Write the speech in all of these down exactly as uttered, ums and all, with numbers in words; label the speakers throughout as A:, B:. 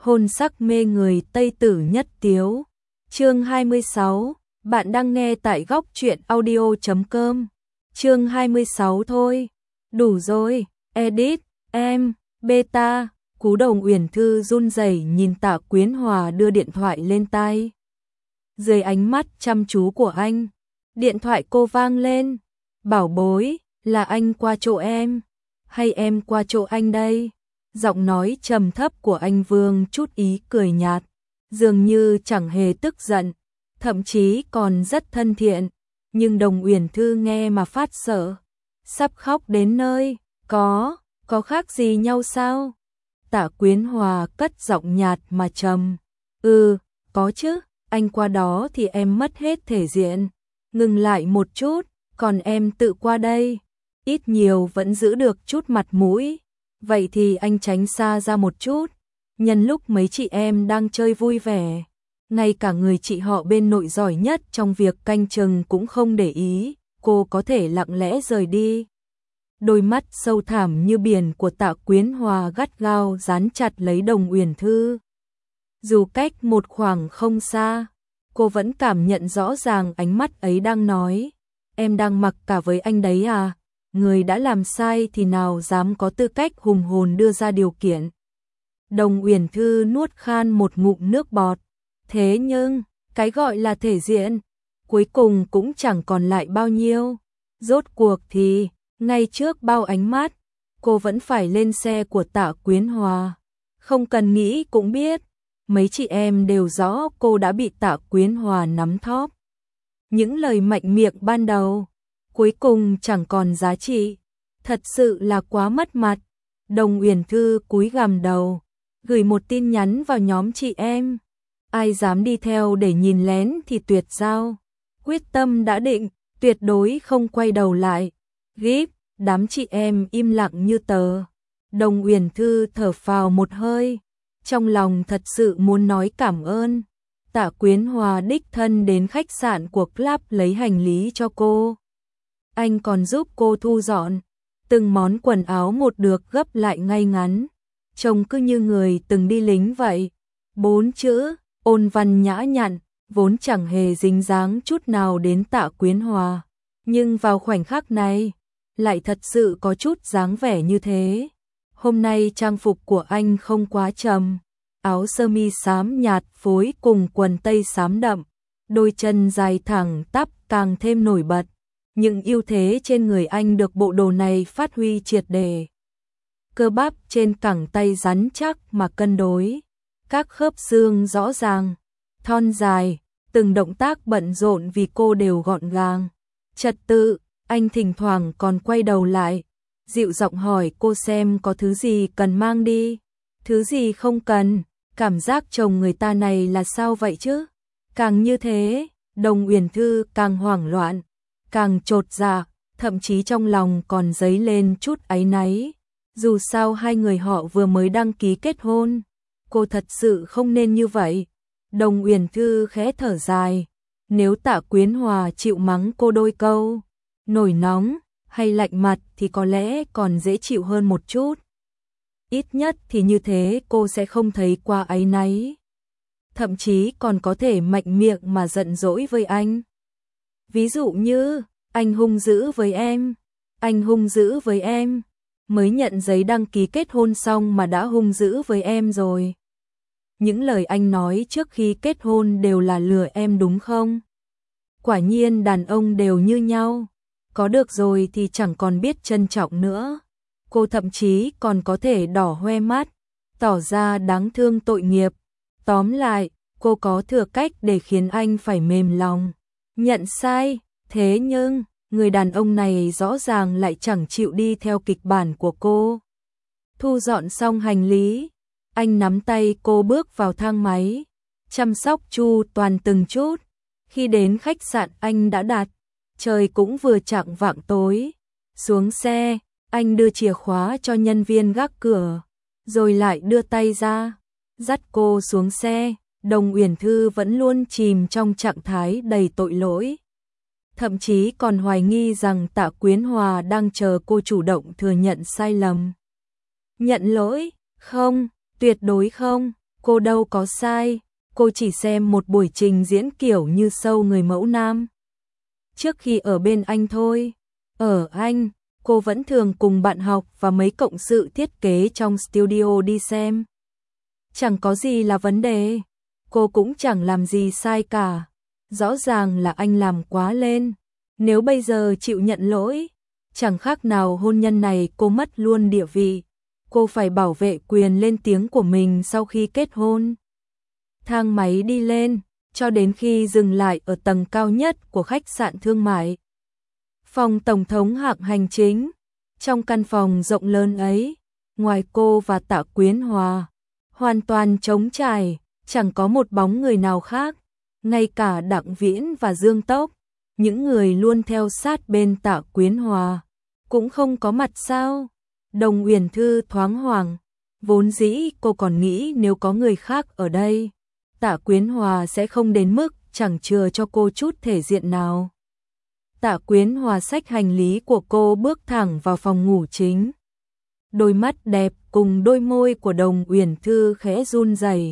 A: hôn sắc mê người Tây Tử nhất tiếu. Chương hai mươi sáu, bạn đang nghe tại góc truyện audio chấm com. Chương hai mươi sáu thôi. Đủ rồi, edit, em, beta. Cú Đồng Uyển Thư run rẩy nhìn Tạ Quyến Hòa đưa điện thoại lên tai. Dưới ánh mắt chăm chú của anh, điện thoại cô vang lên. Bảo bối, là anh qua chỗ em, hay em qua chỗ anh đây? Giọng nói trầm thấp của anh vương chút ý cười nhạt, dường như chẳng hề tức giận, thậm chí còn rất thân thiện. Nhưng Đồng Uyển Thư nghe mà phát sợ, sắp khóc đến nơi. Có, có khác gì nhau sao? Tạ Quyến Hòa cất giọng nhạt mà trầm. Ừ, có chứ, anh qua đó thì em mất hết thể diện. Ngừng lại một chút, còn em tự qua đây, ít nhiều vẫn giữ được chút mặt mũi. Vậy thì anh tránh xa ra một chút. Nhân lúc mấy chị em đang chơi vui vẻ, ngay cả người chị họ bên nội giỏi nhất trong việc canh chừng cũng không để ý, cô có thể lặng lẽ rời đi. Đôi mắt sâu thẳm như biển của Tạ Quyến Hòa gắt gao dán chặt lấy Đồng Uyển Thư. Dù cách một khoảng không xa, cô vẫn cảm nhận rõ ràng ánh mắt ấy đang nói, em đang mặc cả với anh đấy à? Người đã làm sai thì nào dám có tư cách hùng hồn đưa ra điều kiện. Đồng Uyển Thư nuốt khan một ngụm nước bọt. Thế nhưng, cái gọi là thể diện, cuối cùng cũng chẳng còn lại bao nhiêu. Rốt cuộc thì, ngay trước bao ánh mắt, cô vẫn phải lên xe của Tạ Quyến Hòa. Không cần nghĩ cũng biết, mấy chị em đều rõ cô đã bị Tạ Quyến Hòa nắm thóp. Những lời mạnh miệng ban đầu, cuối cùng chẳng còn giá trị. Thật sự là quá mất mặt. Đồng Uyển Thư cúi gằm đầu, gửi một tin nhắn vào nhóm chị em. Ai dám đi theo để nhìn lén thì tuyệt giao. Quyết tâm đã định, tuyệt đối không quay đầu lại. Gíp, đám chị em im lặng như tờ. Đồng Uyển Thư thở phào một hơi, trong lòng thật sự muốn nói cảm ơn. Tạ Quyến Hòa đích thân đến khách sạn của club lấy hành lý cho cô. Anh còn giúp cô thu dọn từng món quần áo một được gấp lại ngay ngắn, trông cứ như người từng đi lính vậy. Bốn chữ ôn văn nhã nhặn vốn chẳng hề dính dáng chút nào đến Tạ Quyến Hòa, nhưng vào khoảnh khắc này lại thật sự có chút dáng vẻ như thế. Hôm nay trang phục của anh không quá trầm, áo sơ mi xám nhạt phối cùng quần tây xám đậm, đôi chân dài thẳng tắp càng thêm nổi bật. Những ưu thế trên người anh được bộ đồ này phát huy triệt để. Cơ bắp trên cẳng tay rắn chắc mà cân đối, các khớp xương rõ ràng, thon dài, từng động tác bận rộn vì cô đều gọn gàng, trật tự. Anh thỉnh thoảng còn quay đầu lại, dịu giọng hỏi cô xem có thứ gì cần mang đi, thứ gì không cần. Cảm giác chồng người ta này là sao vậy chứ? Càng như thế, Đồng Uyển Thư càng hoảng loạn, càng chột dạ, thậm chí trong lòng còn dấy lên chút áy náy. Dù sao hai người họ vừa mới đăng ký kết hôn, cô thật sự không nên như vậy. Đồng Uyển Thư khẽ thở dài, nếu Tạ Quyến Hòa chịu mắng cô đôi câu, nổi nóng hay lạnh mặt thì có lẽ còn dễ chịu hơn một chút. Ít nhất thì như thế cô sẽ không thấy quá áy náy, thậm chí còn có thể mạnh miệng mà giận dỗi với anh. Ví dụ như, anh hung dữ với em, anh hung dữ với em, mới nhận giấy đăng ký kết hôn xong mà đã hung dữ với em rồi. Những lời anh nói trước khi kết hôn đều là lừa em đúng không? Quả nhiên đàn ông đều như nhau, có được rồi thì chẳng còn biết trân trọng nữa. Cô thậm chí còn có thể đỏ hoe mắt, tỏ ra đáng thương tội nghiệp. Tóm lại, cô có thừa cách để khiến anh phải mềm lòng, nhận sai. Thế nhưng, người đàn ông này rõ ràng lại chẳng chịu đi theo kịch bản của cô. Thu dọn xong hành lý, anh nắm tay cô bước vào thang máy, chăm sóc chu toàn từng chút. Khi đến khách sạn anh đã đặt, trời cũng vừa chạng vạng tối. Xuống xe, anh đưa chìa khóa cho nhân viên gác cửa, rồi lại đưa tay ra, dắt cô xuống xe. Đồng Uyển Thư vẫn luôn chìm trong trạng thái đầy tội lỗi, thậm chí còn hoài nghi rằng Tạ Quyến Hòa đang chờ cô chủ động thừa nhận sai lầm. Nhận lỗi? Không, tuyệt đối không. Cô đâu có sai, cô chỉ xem một buổi trình diễn kiểu như show người mẫu nam. Trước khi ở bên anh thôi, ở Anh, cô vẫn thường cùng bạn học và mấy cộng sự thiết kế trong studio đi xem. Chẳng có gì là vấn đề, cô cũng chẳng làm gì sai cả. Rõ ràng là anh làm quá lên, nếu bây giờ chịu nhận lỗi, chẳng khác nào hôn nhân này cô mất luôn địa vị. Cô phải bảo vệ quyền lên tiếng của mình sau khi kết hôn. Thang máy đi lên, cho đến khi dừng lại ở tầng cao nhất của khách sạn thương mại. Phòng tổng thống hạng hành chính. Trong căn phòng rộng lớn ấy, ngoài cô và Tạ Quyến Hòa, hoàn toàn trống trải, chẳng có một bóng người nào khác. Ngay cả Đặng Viễn và Dương Tốc, những người luôn theo sát bên Tạ Quyến Hòa, cũng không có mặt sao. Đồng Uyển Thư thoáng hoảng, vốn dĩ cô còn nghĩ nếu có người khác ở đây, Tạ Quyến Hòa sẽ không đến mức chẳng chừa cho cô chút thể diện nào. Tạ Quyến Hòa xách hành lý của cô bước thẳng vào phòng ngủ chính. Đôi mắt đẹp cùng đôi môi của Đồng Uyển Thư khẽ run rẩy.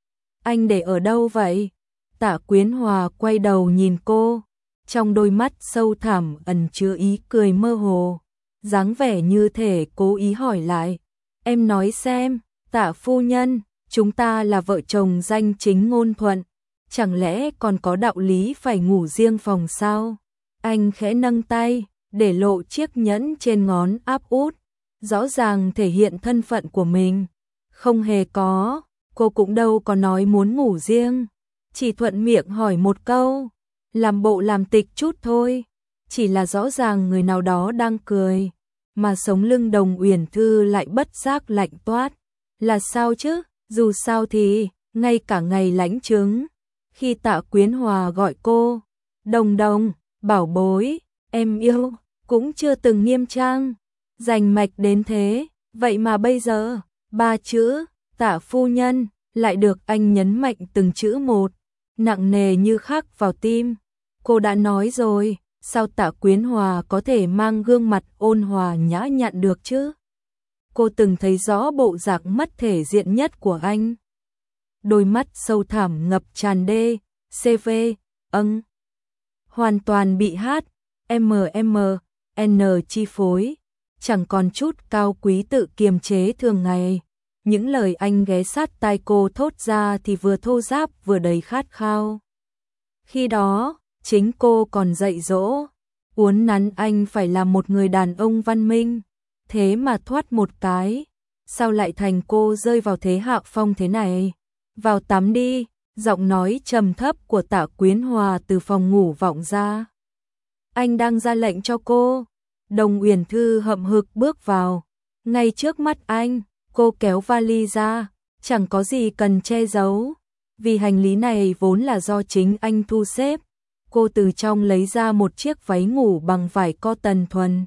A: Anh để ở đâu vậy? Tạ Quyến Hòa quay đầu nhìn cô, trong đôi mắt sâu thẳm ẩn chứa ý cười mơ hồ, dáng vẻ như thể cố ý hỏi lại. Em nói xem, Tạ phu nhân, chúng ta là vợ chồng danh chính ngôn thuận, chẳng lẽ còn có đạo lý phải ngủ riêng phòng sao? Anh khẽ nâng tay, để lộ chiếc nhẫn trên ngón áp út, rõ ràng thể hiện thân phận của mình. Không hề có, cô cũng đâu có nói muốn ngủ riêng, chỉ thuận miệng hỏi một câu, làm bộ làm tịch chút thôi, chỉ là rõ ràng người nào đó đang cười, mà sống lưng Đồng Uyển Thư lại bất giác lạnh toát. Là sao chứ, dù sao thì, ngay cả ngày lãnh chứng, khi Tạ Quyến Hòa gọi cô, Đồng Đồng, bảo bối, em yêu, cũng chưa từng nghiêm trang, rành mạch đến thế, vậy mà bây giờ, ba chữ, Tạ phu nhân, lại được anh nhấn mạnh từng chữ một, nặng nề như khắc vào tim. Cô đã nói rồi, sao Tạ Quyến Hòa có thể mang gương mặt ôn hòa nhã nhặn được chứ? Cô từng thấy rõ bộ dạng mất thể diện nhất của anh. Đôi mắt sâu thẳm ngập tràn đê, xê vê, âng. Hoàn toàn bị hát, em em, en chi phối, chẳng còn chút cao quý tự kiềm chế thường ngày. Những lời anh ghé sát tai cô thốt ra thì vừa thô ráp vừa đầy khát khao. Khi đó, chính cô còn dạy dỗ, uốn nắn anh phải là một người đàn ông văn minh, thế mà thoát một cái, sao lại thành cô rơi vào thế hạ phong thế này? Vào tắm đi, giọng nói trầm thấp của Tạ Quyến Hòa từ phòng ngủ vọng ra. Anh đang ra lệnh cho cô. Đồng Uyển Thư hậm hực bước vào, ngay trước mắt anh, cô kéo vali ra, chẳng có gì cần che giấu, vì hành lý này vốn là do chính anh thu xếp. Cô từ trong lấy ra một chiếc váy ngủ bằng vải cotton thuần.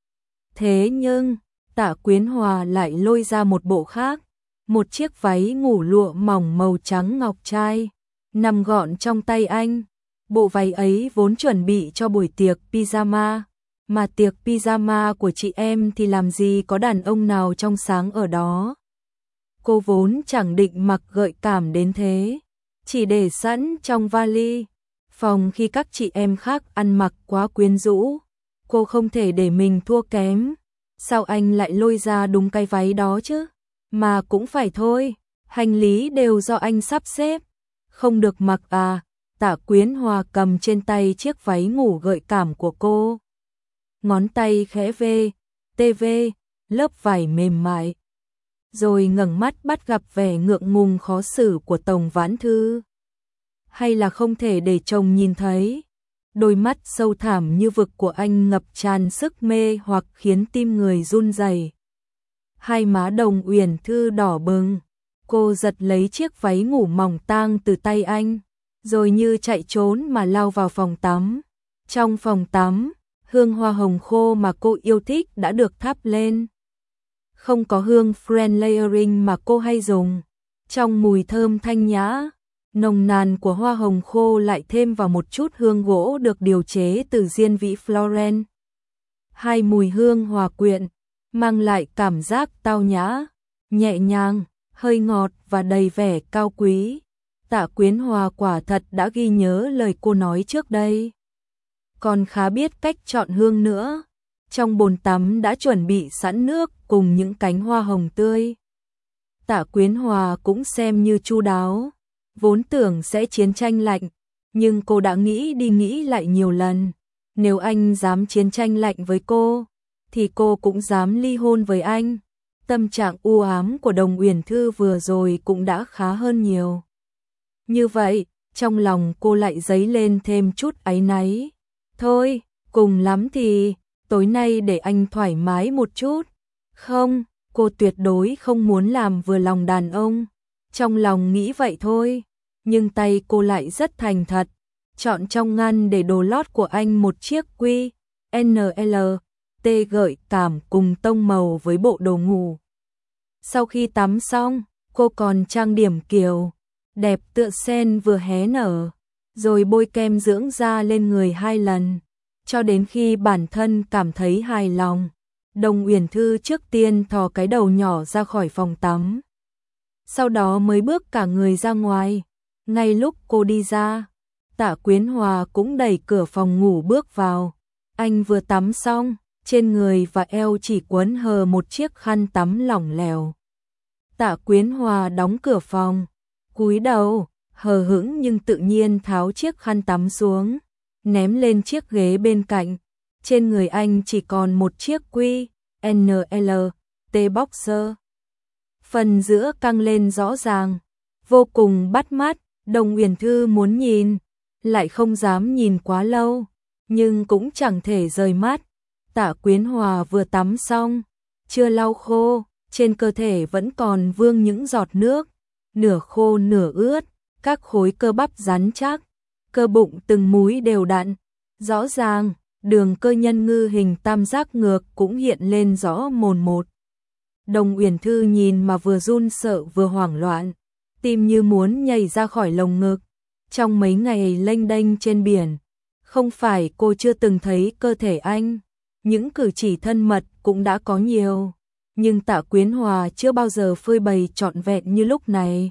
A: Thế nhưng, Tạ Quyến Hòa lại lôi ra một bộ khác, một chiếc váy ngủ lụa mỏng màu trắng ngọc trai, nằm gọn trong tay anh. Bộ váy ấy vốn chuẩn bị cho buổi tiệc pyjama, mà tiệc pyjama của chị em thì làm gì có đàn ông nào trong sáng ở đó. Cô vốn chẳng định mặc gợi cảm đến thế, chỉ để sẵn trong vali. Phòng khi các chị em khác ăn mặc quá quyến rũ, cô không thể để mình thua kém. Sao anh lại lôi ra đúng cái váy đó chứ? Mà cũng phải thôi, hành lý đều do anh sắp xếp. Không được mặc à? Tạ Quyến Hòa cầm trên tay chiếc váy ngủ gợi cảm của cô. Ngón tay khẽ vê, tê vê, lớp vải mềm mại. Rồi ngẩng mắt bắt gặp vẻ ngượng ngùng khó xử của Tổng Vãn Thư. Hay là không thể để chồng nhìn thấy? Đôi mắt sâu thẳm như vực của anh ngập tràn sức mê hoặc khiến tim người run rẩy. Hai má Đồng Uyển Thư đỏ bừng, cô giật lấy chiếc váy ngủ mỏng tang từ tay anh, rồi như chạy trốn mà lao vào phòng tắm. Trong phòng tắm, hương hoa hồng khô mà cô yêu thích đã được thắp lên. Không có hương friend layering mà cô hay dùng. Trong mùi thơm thanh nhã, nồng nàn của hoa hồng khô lại thêm vào một chút hương gỗ được điều chế từ diên vĩ Florence. Hai mùi hương hòa quyện, mang lại cảm giác tao nhã, nhẹ nhàng, hơi ngọt và đầy vẻ cao quý. Tạ Quyến Hòa quả thật đã ghi nhớ lời cô nói trước đây. Còn khá biết cách chọn hương nữa. Trong bồn tắm đã chuẩn bị sẵn nước cùng những cánh hoa hồng tươi. Tạ Quyến Hòa cũng xem như chu đáo. Vốn tưởng sẽ chiến tranh lạnh, nhưng cô đã nghĩ đi nghĩ lại nhiều lần. Nếu anh dám chiến tranh lạnh với cô, thì cô cũng dám ly hôn với anh. Tâm trạng u ám của Đồng Uyển Thư vừa rồi cũng đã khá hơn nhiều. Như vậy, trong lòng cô lại dấy lên thêm chút áy náy. Thôi, cùng lắm thì tối nay để anh thoải mái một chút. Không, cô tuyệt đối không muốn làm vừa lòng đàn ông. Trong lòng nghĩ vậy thôi, nhưng tay cô lại rất thành thật. Chọn trong ngăn để đồ lót của anh một chiếc quy en lờ tê gợi cảm cùng tông màu với bộ đồ ngủ. Sau khi tắm xong, cô còn trang điểm kiều, đẹp tựa sen vừa hé nở, rồi bôi kem dưỡng da lên người hai lần, cho đến khi bản thân cảm thấy hài lòng. Đồng Uyển Thư trước tiên thò cái đầu nhỏ ra khỏi phòng tắm, sau đó mới bước cả người ra ngoài. Ngay lúc cô đi ra, Tạ Quyến Hòa cũng đẩy cửa phòng ngủ bước vào. Anh vừa tắm xong, trên người và eo chỉ quấn hờ một chiếc khăn tắm lỏng lẻo. Tạ Quyến Hòa đóng cửa phòng, cúi đầu, hờ hững nhưng tự nhiên tháo chiếc khăn tắm xuống, ném lên chiếc ghế bên cạnh. Trên người anh chỉ còn một chiếc quy en lờ tê boxer. Phần giữa căng lên rõ ràng, vô cùng bắt mắt. Đồng Uyển Thư muốn nhìn, lại không dám nhìn quá lâu, nhưng cũng chẳng thể rời mắt. Tạ Quyến Hòa vừa tắm xong, chưa lau khô, trên cơ thể vẫn còn vương những giọt nước, nửa khô nửa ướt, các khối cơ bắp rắn chắc, cơ bụng từng múi đều đặn. Rõ ràng, đường cơ nhân ngư hình tam giác ngược cũng hiện lên rõ mồn một. Đồng Uyển Thư nhìn mà vừa run sợ vừa hoảng loạn, tim như muốn nhảy ra khỏi lồng ngực. Trong mấy ngày lênh đênh trên biển, không phải cô chưa từng thấy cơ thể anh, những cử chỉ thân mật cũng đã có nhiều, nhưng Tạ Quyến Hòa chưa bao giờ phơi bày trọn vẹn như lúc này.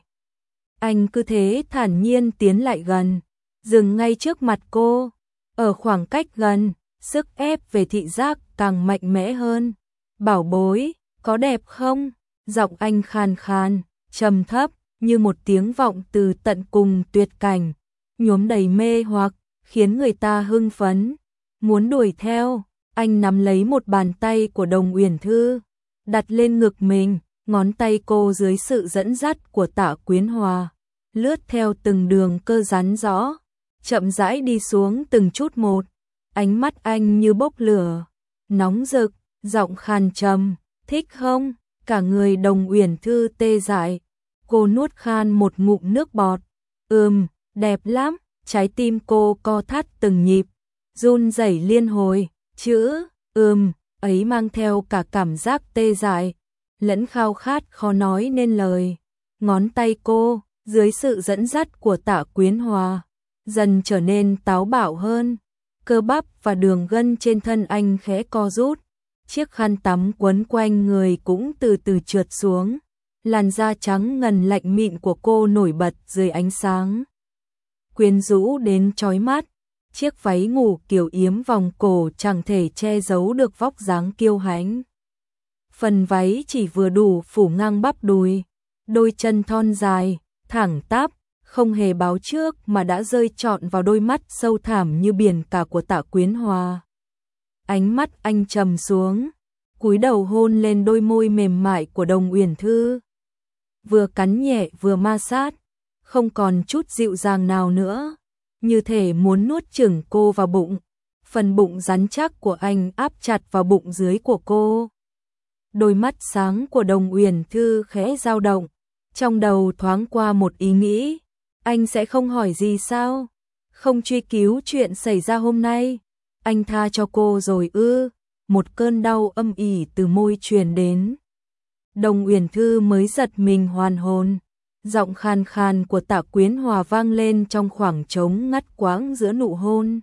A: Anh cứ thế thản nhiên tiến lại gần, dừng ngay trước mặt cô, ở khoảng cách gần, sức ép về thị giác càng mạnh mẽ hơn. Bảo bối, có đẹp không? Giọng anh khàn khàn, trầm thấp, như một tiếng vọng từ tận cùng tuyệt cảnh, nhuốm đầy mê hoặc, khiến người ta hưng phấn, muốn đuổi theo. Anh nắm lấy một bàn tay của Đồng Uyển Thư, đặt lên ngực mình, ngón tay cô dưới sự dẫn dắt của Tạ Quyến Hòa, lướt theo từng đường cơ rắn rõ, chậm rãi đi xuống từng chút một. Ánh mắt anh như bốc lửa, nóng rực, giọng khàn trầm, thích không? Cả người Đồng Uyển Thư tê dại. Cô nuốt khan một ngụm nước bọt. Ừm, đẹp lắm. Trái tim cô co thắt từng nhịp, run rẩy liên hồi. Chữ ừm ấy mang theo cả cảm giác tê dại, lẫn khao khát khó nói nên lời. Ngón tay cô, dưới sự dẫn dắt của Tạ Quyến Hòa, dần trở nên táo bạo hơn. Cơ bắp và đường gân trên thân anh khẽ co rút. Chiếc khăn tắm quấn quanh người cũng từ từ trượt xuống. Làn da trắng ngần lạnh mịn của cô nổi bật dưới ánh sáng quyến rũ đến chói mắt. Chiếc váy ngủ kiểu yếm vòng cổ chẳng thể che giấu được vóc dáng kiêu hãnh. Phần váy chỉ vừa đủ phủ ngang bắp đùi, đôi chân thon dài, thẳng tắp, không hề báo trước mà đã rơi trọn vào đôi mắt sâu thẳm như biển cả của Tạ Quyến Hòa. Ánh mắt anh trầm xuống, cúi đầu hôn lên đôi môi mềm mại của Đồng Uyển Thư. Vừa cắn nhẹ vừa ma sát, không còn chút dịu dàng nào nữa, như thể muốn nuốt chửng cô vào bụng. Phần bụng rắn chắc của anh áp chặt vào bụng dưới của cô. Đôi mắt sáng của Đồng Uyển Thư khẽ dao động, trong đầu thoáng qua một ý nghĩ, anh sẽ không hỏi gì sao? Không truy cứu chuyện xảy ra hôm nay, anh tha cho cô rồi ư? Một cơn đau âm ỉ từ môi truyền đến. Đồng Uyển Thư mới giật mình hoàn hồn, giọng khàn khàn của Tạ Quyến Hòa vang lên trong khoảng trống ngắt quãng giữa nụ hôn.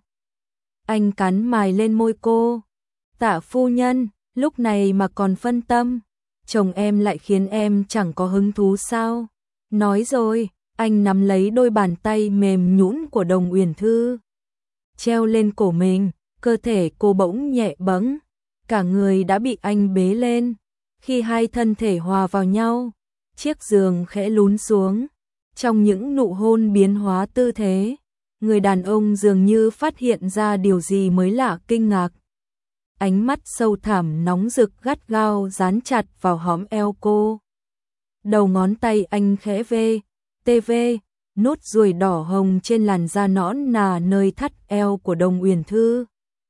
A: Anh cắn mài lên môi cô. Tạ phu nhân, lúc này mà còn phân tâm, chồng em lại khiến em chẳng có hứng thú sao? Nói rồi, anh nắm lấy đôi bàn tay mềm nhũn của Đồng Uyển Thư, treo lên cổ mình, cơ thể cô bỗng nhẹ bẫng, cả người đã bị anh bế lên. Khi hai thân thể hòa vào nhau, chiếc giường khẽ lún xuống, trong những nụ hôn biến hóa tư thế, người đàn ông dường như phát hiện ra điều gì mới lạ kinh ngạc. Ánh mắt sâu thẳm nóng rực gắt gao dán chặt vào hõm eo cô. Đầu ngón tay anh khẽ vê, tê vê, nốt ruồi đỏ hồng trên làn da nõn nà nơi thắt eo của Đồng Uyển Thư.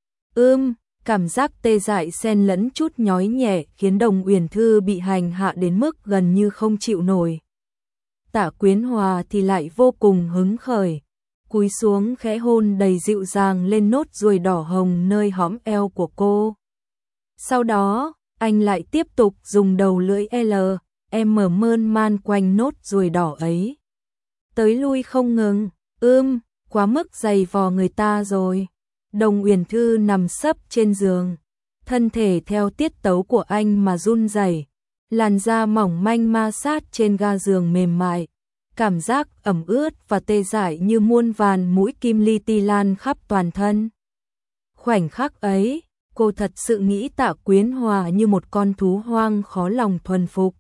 A: Ưm, cảm giác tê dại xen lẫn chút nhói nhẹ khiến Đồng Uyển Thư bị hành hạ đến mức gần như không chịu nổi. Tạ Quyến Hòa thì lại vô cùng hứng khởi, cúi xuống khẽ hôn đầy dịu dàng lên nốt ruồi đỏ hồng nơi hõm eo của cô. Sau đó, anh lại tiếp tục dùng đầu lưỡi L, M mơn man quanh nốt ruồi đỏ ấy. Tới lui không ngừng, ưm, quá mức dày vò người ta rồi. Đồng Uyển Thư nằm sấp trên giường, thân thể theo tiết tấu của anh mà run rẩy, làn da mỏng manh ma sát trên ga giường mềm mại, cảm giác ẩm ướt và tê dại như muôn vàn mũi kim li ti lan khắp toàn thân. Khoảnh khắc ấy, cô thật sự nghĩ Tạ Quyến Hòa như một con thú hoang khó lòng thuần phục.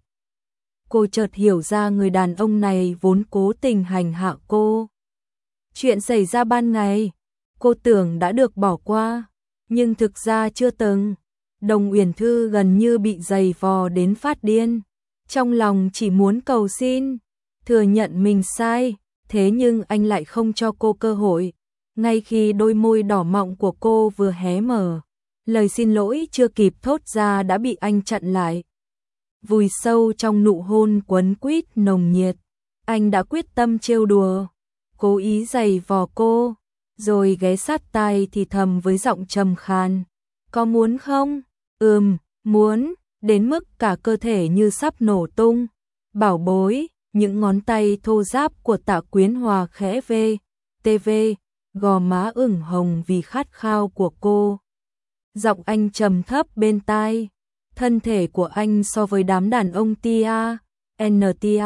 A: Cô chợt hiểu ra người đàn ông này vốn cố tình hành hạ cô. Chuyện xảy ra ban ngày, cô tưởng đã được bỏ qua, nhưng thực ra chưa từng. Đồng Uyển Thư gần như bị giày vò đến phát điên, trong lòng chỉ muốn cầu xin, thừa nhận mình sai, thế nhưng anh lại không cho cô cơ hội. Ngay khi đôi môi đỏ mọng của cô vừa hé mở, lời xin lỗi chưa kịp thốt ra đã bị anh chặn lại. Vùi sâu trong nụ hôn quấn quýt nồng nhiệt, anh đã quyết tâm trêu đùa, cố ý giày vò cô, rồi ghé sát tai thì thầm với giọng trầm khàn. Có muốn không? Ừm, muốn, đến mức cả cơ thể như sắp nổ tung. Bảo bối, những ngón tay thô ráp của Tạ Quyến Hòa khẽ vê, tê vê, gò má ửng hồng vì khát khao của cô. Giọng anh trầm thấp bên tai, thân thể của anh so với đám đàn ông tia, en tia.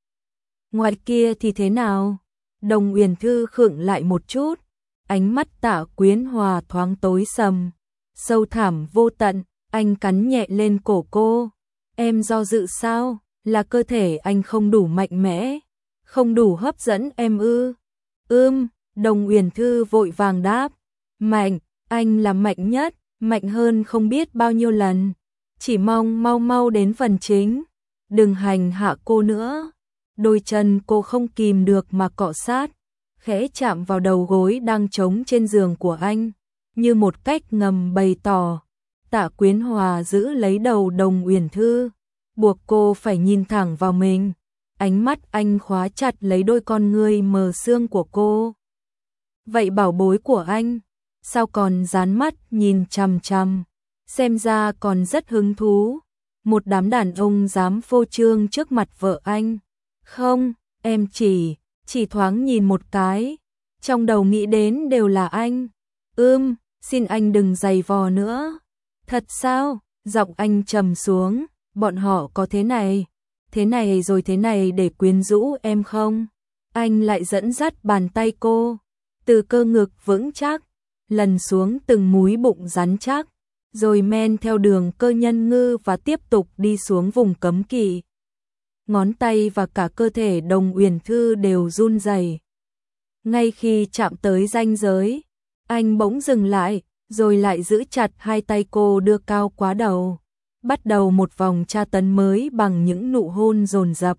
A: Ngoài kia thì thế nào? Đồng Uyển Thư khựng lại một chút, ánh mắt Tạ Quyến Hòa thoáng tối sầm, sâu thẳm vô tận, anh cắn nhẹ lên cổ cô. Em do dự sao? Là cơ thể anh không đủ mạnh mẽ, không đủ hấp dẫn em ư? Ưm, Đồng Uyển Thư vội vàng đáp. Mạnh, anh là mạnh nhất, mạnh hơn không biết bao nhiêu lần. Chỉ mong mau mau đến phần chính, đừng hành hạ cô nữa. Đôi chân cô không kìm được mà cọ sát, khẽ chạm vào đầu gối đang trống trên giường của anh, như một cách ngầm bày tỏ. Tạ Quyến Hòa giữ lấy đầu Đồng Uyển Thư, buộc cô phải nhìn thẳng vào mình. Ánh mắt anh khóa chặt lấy đôi con ngươi mờ sương của cô. Vậy bảo bối của anh, sao còn dán mắt nhìn chằm chằm, xem ra còn rất hứng thú. Một đám đàn ông dám phô trương trước mặt vợ anh. Không, em chỉ, chỉ thoáng nhìn một cái, trong đầu nghĩ đến đều là anh. Ưm, xin anh đừng giày vò nữa. Thật sao? Giọng anh trầm xuống, bọn họ có thế này, thế này rồi thế này để quyến rũ em không? Anh lại dẫn dắt bàn tay cô, từ cơ ngực vững chắc, lần xuống từng múi bụng rắn chắc, rồi men theo đường cơ nhân ngư và tiếp tục đi xuống vùng cấm kỵ. Ngón tay và cả cơ thể Đồng Uyển Thư đều run rẩy. Ngay khi chạm tới ranh giới, anh bỗng dừng lại, rồi lại giữ chặt hai tay cô đưa cao quá đầu, bắt đầu một vòng tra tấn mới bằng những nụ hôn dồn dập.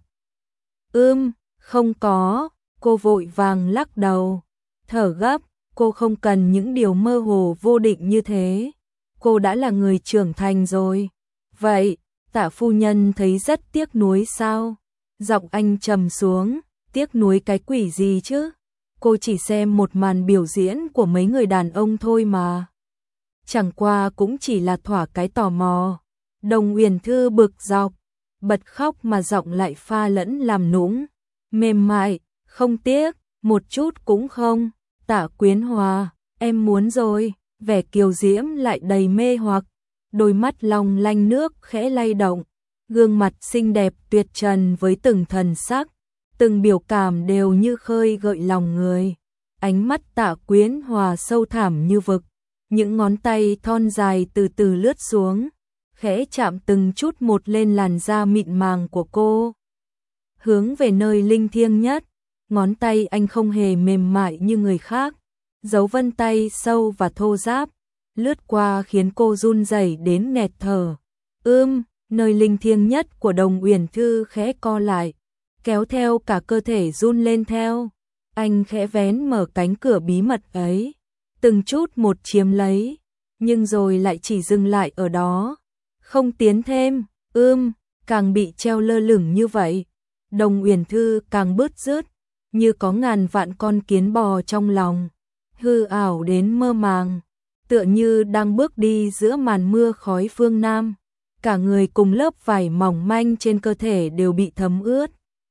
A: Ưm, không có, cô vội vàng lắc đầu, thở gấp, cô không cần những điều mơ hồ vô định như thế. Cô đã là người trưởng thành rồi. Vậy, Tạ phu nhân thấy rất tiếc nuối sao? Giọng anh trầm xuống, tiếc nuối cái quỷ gì chứ? Cô chỉ xem một màn biểu diễn của mấy người đàn ông thôi mà. Chẳng qua cũng chỉ là thỏa cái tò mò. Đồng Uyển Thư bực dọc, bật khóc mà giọng lại pha lẫn làm nũng, mềm mại, không tiếc, một chút cũng không. Tạ Quyến Hòa, em muốn rồi, vẻ kiều diễm lại đầy mê hoặc, đôi mắt long lanh nước khẽ lay động, Gương mặt xinh đẹp tuyệt trần với từng thần sắc, từng biểu cảm đều như khơi gợi lòng người. Ánh mắt Tạ Quyến Hòa sâu thẳm như vực, những ngón tay thon dài từ từ lướt xuống, khẽ chạm từng chút một lên làn da mịn màng của cô. Hướng về nơi linh thiêng nhất, ngón tay anh không hề mềm mại như người khác, dấu vân tay sâu và thô ráp, lướt qua khiến cô run rẩy đến nghẹt thở. Ưm, nơi linh thiêng nhất của Đồng Uyển Thư khẽ co lại, kéo theo cả cơ thể run lên theo. Anh khẽ vén mở cánh cửa bí mật ấy, từng chút một chiếm lấy, nhưng rồi lại chỉ dừng lại ở đó, không tiến thêm. Ưm, càng bị treo lơ lửng như vậy, Đồng Uyển Thư càng bứt rứt, như có ngàn vạn con kiến bò trong lòng, hư ảo đến mơ màng, tựa như đang bước đi giữa màn mưa khói phương Nam. Cả người cùng lớp vải mỏng manh trên cơ thể đều bị thấm ướt.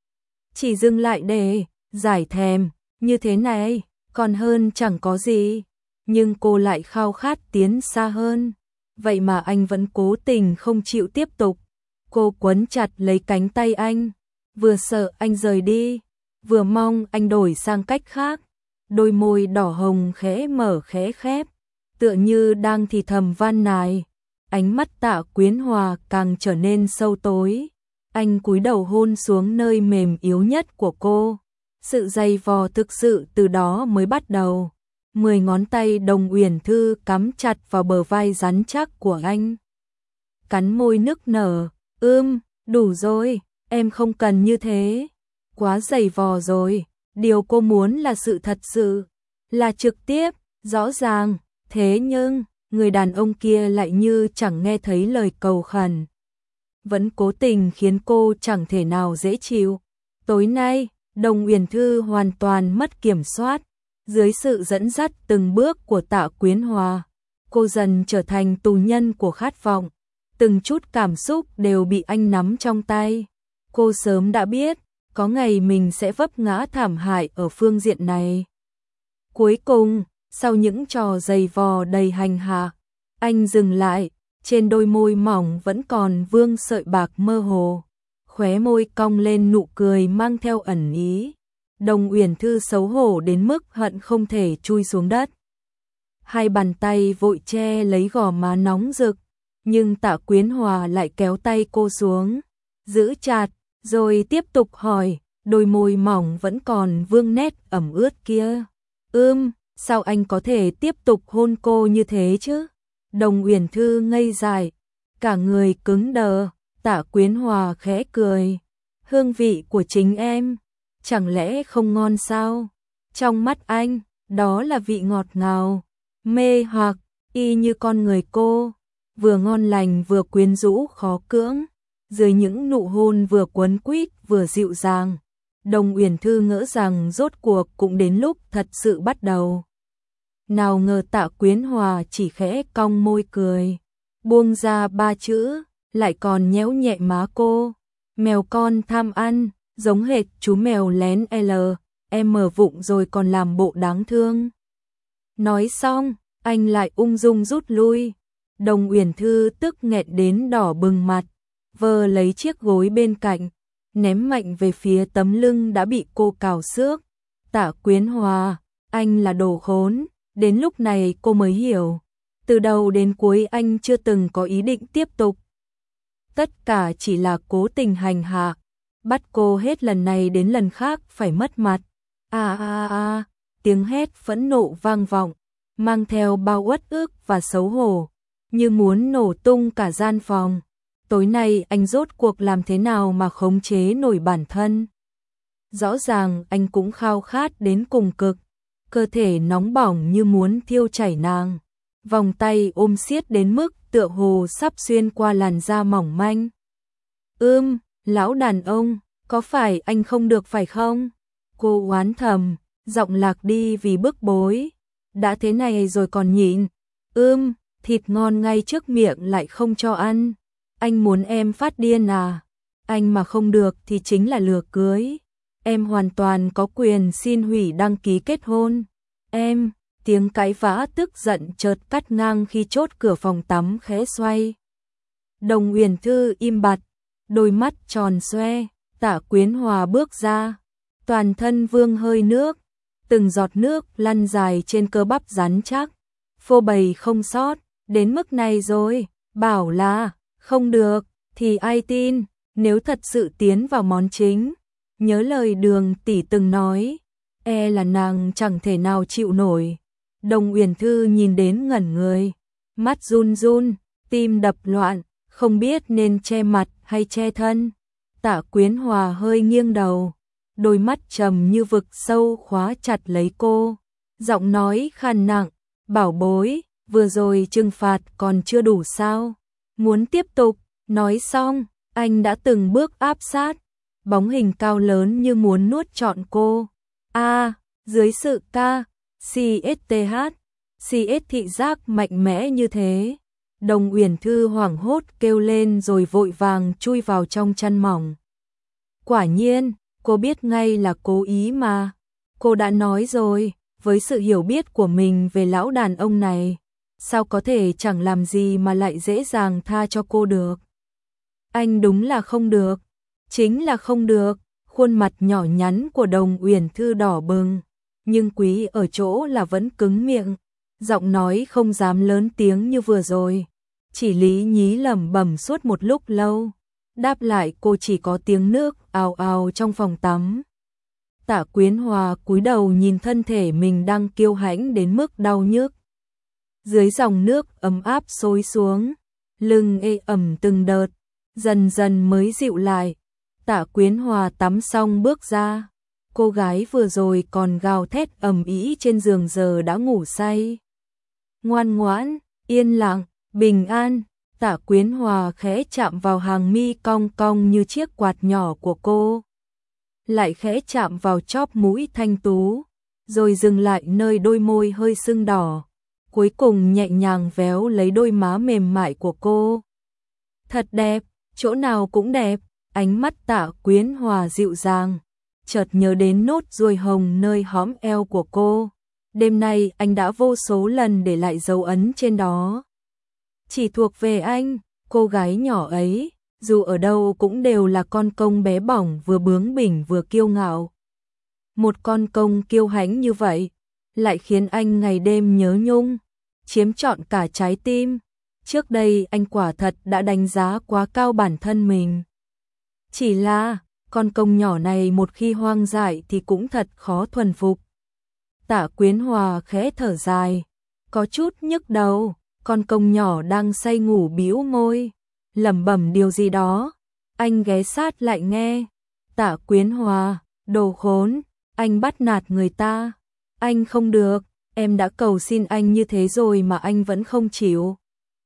A: Chỉ dừng lại để giải thèm, như thế này, còn hơn chẳng có gì. Nhưng cô lại khao khát tiến xa hơn. Vậy mà anh vẫn cố tình không chịu tiếp tục. Cô quấn chặt lấy cánh tay anh, vừa sợ anh rời đi, vừa mong anh đổi sang cách khác. Đôi môi đỏ hồng khẽ mở khẽ khép, tựa như đang thì thầm van nài. Ánh mắt Tạ Quyến Hòa càng trở nên sâu tối. Anh cúi đầu hôn xuống nơi mềm yếu nhất của cô. Sự dày vò thực sự từ đó mới bắt đầu. Mười ngón tay Đồng Uyển Thư cắm chặt vào bờ vai rắn chắc của anh. Cắn môi nức nở. Ưm, đủ rồi, em không cần như thế. Quá dày vò rồi. Điều cô muốn là sự thật sự, là trực tiếp, rõ ràng. Thế nhưng người đàn ông kia lại như chẳng nghe thấy lời cầu khẩn, vẫn cố tình khiến cô chẳng thể nào dễ chịu. Tối nay, Đồng Uyển Thư hoàn toàn mất kiểm soát, dưới sự dẫn dắt từng bước của Tạ Quyến Hòa, cô dần trở thành tù nhân của khát vọng, từng chút cảm xúc đều bị anh nắm trong tay. Cô sớm đã biết, có ngày mình sẽ vấp ngã thảm hại ở phương diện này. Cuối cùng, sau những trò giày vò đầy hành hạ, anh dừng lại, trên đôi môi mỏng vẫn còn vương sợi bạc mơ hồ, khóe môi cong lên nụ cười mang theo ẩn ý. Đồng Uyển Thư xấu hổ đến mức hận không thể chui xuống đất. Hai bàn tay vội che lấy gò má nóng rực, nhưng Tạ Quyến Hòa lại kéo tay cô xuống, giữ chặt, rồi tiếp tục hỏi, đôi môi mỏng vẫn còn vương nét ẩm ướt kia. Ưm, sao anh có thể tiếp tục hôn cô như thế chứ? Đồng Uyển Thư ngây dại, cả người cứng đờ. Tạ Quyến Hòa khẽ cười. Hương vị của chính em, chẳng lẽ không ngon sao? Trong mắt anh, đó là vị ngọt ngào, mê hoặc, y như con người cô, vừa ngon lành vừa quyến rũ khó cưỡng, dưới những nụ hôn vừa quấn quýt vừa dịu dàng. Đồng Uyển Thư ngỡ rằng rốt cuộc cũng đến lúc thật sự bắt đầu. Nào ngờ Tạ Quyến Hòa chỉ khẽ cong môi cười, buông ra ba chữ, lại còn nhéo nhẹ má cô. Mèo con tham ăn, giống hệt chú mèo lén L, em mở vụng rồi còn làm bộ đáng thương. Nói xong, anh lại ung dung rút lui. Đồng Uyển Thư tức nghẹn đến đỏ bừng mặt, vơ lấy chiếc gối bên cạnh, ném mạnh về phía tấm lưng đã bị cô cào xước. Tạ Quyến Hòa, anh là đồ khốn. Đến lúc này cô mới hiểu, từ đầu đến cuối anh chưa từng có ý định tiếp tục. Tất cả chỉ là cố tình hành hạ, bắt cô hết lần này đến lần khác phải mất mặt. A a a, tiếng hét phẫn nộ vang vọng, mang theo bao uất ức và xấu hổ, như muốn nổ tung cả gian phòng. Tối nay anh rốt cuộc làm thế nào mà khống chế nổi bản thân? Rõ ràng anh cũng khao khát đến cùng cực, cơ thể nóng bỏng như muốn thiêu chảy nàng, vòng tay ôm siết đến mức tựa hồ sắp xuyên qua làn da mỏng manh. Ưm, lão đàn ông, có phải anh không được phải không? Cô oán thầm, giọng lạc đi vì bức bối. Đã thế này rồi còn nhịn. Ưm, thịt ngon ngay trước miệng lại không cho ăn. Anh muốn em phát điên à? Anh mà không được thì chính là lừa cưới. Em hoàn toàn có quyền xin hủy đăng ký kết hôn. Em, tiếng cãi vã tức giận chợt cắt ngang khi chốt cửa phòng tắm khẽ xoay. Đồng Uyển Thư im bặt, đôi mắt tròn xoe, Tạ Quyến Hòa bước ra, toàn thân vương hơi nước, từng giọt nước lăn dài trên cơ bắp rắn chắc, phô bày không sót, đến mức này rồi, bảo là không được, thì ai tin, nếu thật sự tiến vào món chính, nhớ lời Đường tỷ từng nói, e là nàng chẳng thể nào chịu nổi. Đồng Uyển Thư nhìn đến ngẩn người, mắt run run, tim đập loạn, không biết nên che mặt hay che thân. Tạ Quyến Hòa hơi nghiêng đầu, đôi mắt trầm như vực sâu khóa chặt lấy cô, giọng nói khàn nặng, bảo bối, vừa rồi trừng phạt còn chưa đủ sao, muốn tiếp tục. Nói xong, anh đã từng bước áp sát, bóng hình cao lớn như muốn nuốt trọn cô. A, dưới sự ca, xê ét tê hát, xê ét thị giác mạnh mẽ như thế. Đồng Uyển Thư hoảng hốt kêu lên rồi vội vàng chui vào trong chăn mỏng. Quả nhiên, cô biết ngay là cố ý mà. Cô đã nói rồi, với sự hiểu biết của mình về lão đàn ông này, sao có thể chẳng làm gì mà lại dễ dàng tha cho cô được. Anh đúng là không được, chính là không được. Khuôn mặt nhỏ nhắn của Đồng Uyển Thư đỏ bừng, nhưng quý ở chỗ là vẫn cứng miệng, giọng nói không dám lớn tiếng như vừa rồi, chỉ lý nhí lẩm bẩm suốt một lúc lâu, đáp lại cô chỉ có tiếng nước ào ào trong phòng tắm. Tạ Quyến Hòa cúi đầu nhìn thân thể mình đang kiêu hãnh đến mức đau nhức. Dưới dòng nước ấm áp xối xuống, lưng ê ẩm từng đợt, dần dần mới dịu lại. Tạ Quyến Hòa tắm xong bước ra, cô gái vừa rồi còn gào thét ầm ĩ trên giường giờ đã ngủ say. Ngoan ngoãn, yên lặng, bình an. Tạ Quyến Hòa khẽ chạm vào hàng mi cong cong như chiếc quạt nhỏ của cô, lại khẽ chạm vào chóp mũi thanh tú, rồi dừng lại nơi đôi môi hơi sưng đỏ, cuối cùng nhẹ nhàng véo lấy đôi má mềm mại của cô. Thật đẹp, chỗ nào cũng đẹp. Ánh mắt Tạ Quyến Hòa dịu dàng, chợt nhớ đến nốt ruồi hồng nơi hõm eo của cô. Đêm nay anh đã vô số lần để lại dấu ấn trên đó. Chỉ thuộc về anh, cô gái nhỏ ấy, dù ở đâu cũng đều là con công bé bỏng vừa bướng bỉnh vừa kiêu ngạo. Một con công kiêu hãnh như vậy, lại khiến anh ngày đêm nhớ nhung, chiếm trọn cả trái tim. Trước đây anh quả thật đã đánh giá quá cao bản thân mình. Chỉ là, con công nhỏ này một khi hoang dại thì cũng thật khó thuần phục. Tạ Quyến Hòa khẽ thở dài, có chút nhức đầu, con công nhỏ đang say ngủ bĩu môi, lẩm bẩm điều gì đó. Anh ghé sát lại nghe. Tạ Quyến Hòa, đồ khốn, anh bắt nạt người ta. Anh không được, em đã cầu xin anh như thế rồi mà anh vẫn không chịu.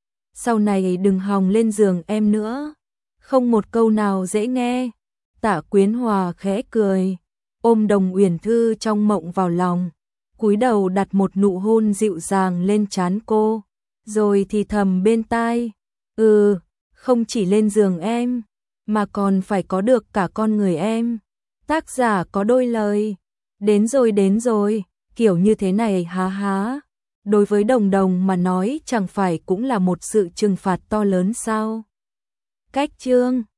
A: Sau này đừng hòng lên giường em nữa. Không một câu nào dễ nghe. Tạ Quyến Hòa khẽ cười, ôm Đồng Uyển Thư trong mộng vào lòng, cúi đầu đặt một nụ hôn dịu dàng lên trán cô, rồi thì thầm bên tai, ừ, không chỉ lên giường em, mà còn phải có được cả con người em. Tác giả có đôi lời, đến rồi đến rồi, kiểu như thế này há há. Đối với Đồng Đồng mà nói chẳng phải cũng là một sự trừng phạt to lớn sao? Cách chương